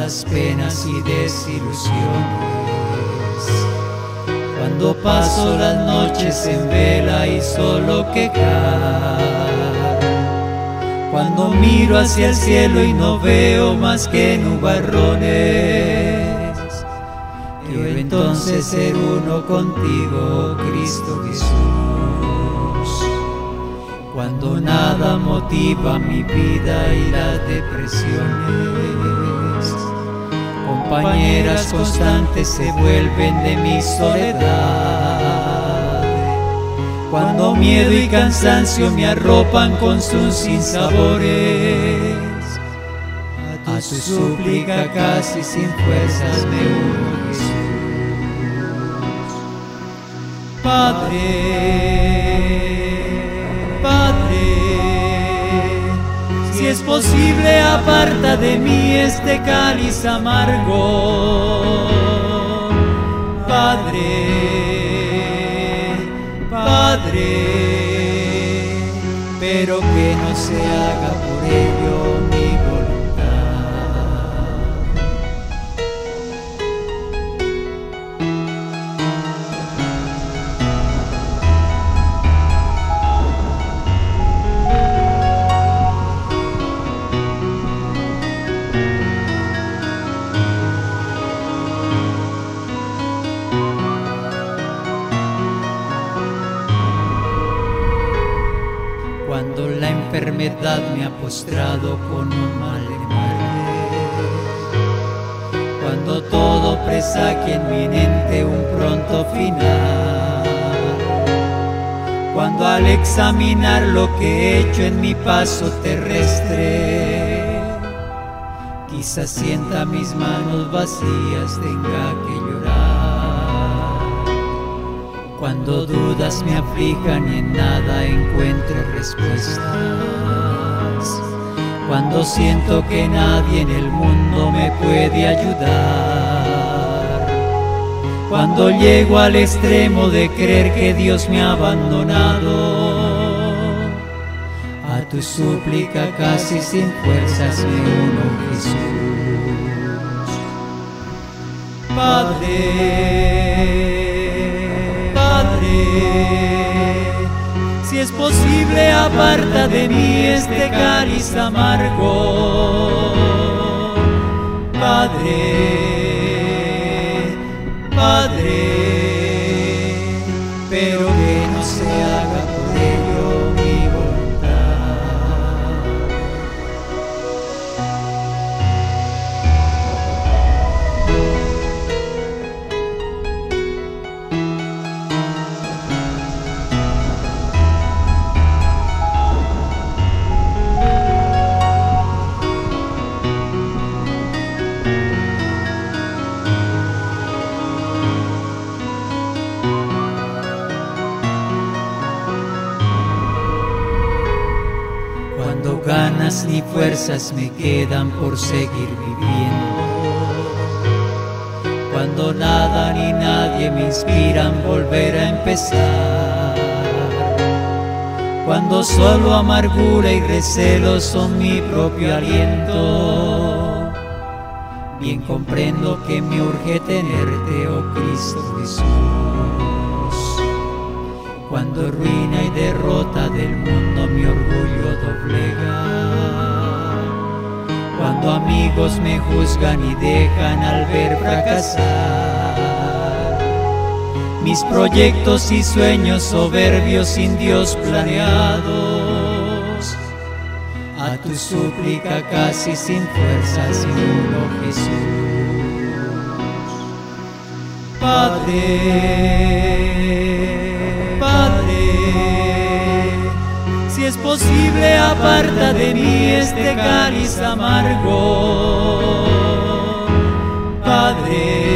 las penas y desilusiones. Cuando paso las noches en vela y solo quejar, cuando miro hacia el cielo y no veo más que nubarrones, quiero entonces ser uno contigo, Cristo Jesús. Cuando nada motiva mi vida y las depresiones, compañeras constantes se vuelven de mi soledad. Cuando miedo y cansancio me arropan con sus sinsabores, a tu súplica casi sin fuerzas me uno, Jesús. Padre, si es posible, aparta de mí este cáliz amargo. Padre, pero que no se haga por ello mi voluntad. Cuando la enfermedad me ha postrado con un mal de muerte, cuando todo presagia en mi mente un pronto final, cuando al examinar lo que he hecho en mi paso terrestre, quizás sienta mis manos vacías, tenga que llorar. Cuando dudas me aflijan y en nada encuentre respuestas, cuando siento que nadie en el mundo me puede ayudar, cuando llego al extremo de creer que Dios me ha abandonado, a tu súplica casi sin fuerzas me uno, Jesús. Padre, si es posible, aparta de mí este cáliz amargo. Padre, pero que no se haga por ello mi voluntad. Cuando ganas ni fuerzas me quedan por seguir viviendo, cuando nada ni nadie me inspiran volver a empezar, cuando solo amargura y recelo son mi propio aliento, bien comprendo que me urge tenerte, oh Cristo Jesús. Cuando ruina y derrota del mundo mi orgullo doblega, cuando amigos me juzgan y dejan al ver fracasar mis proyectos y sueños soberbios sin Dios planeados, a tu súplica casi sin fuerzas me uno, Jesús. Padre, si es posible, aparta de mí este cáliz amargo. Padre,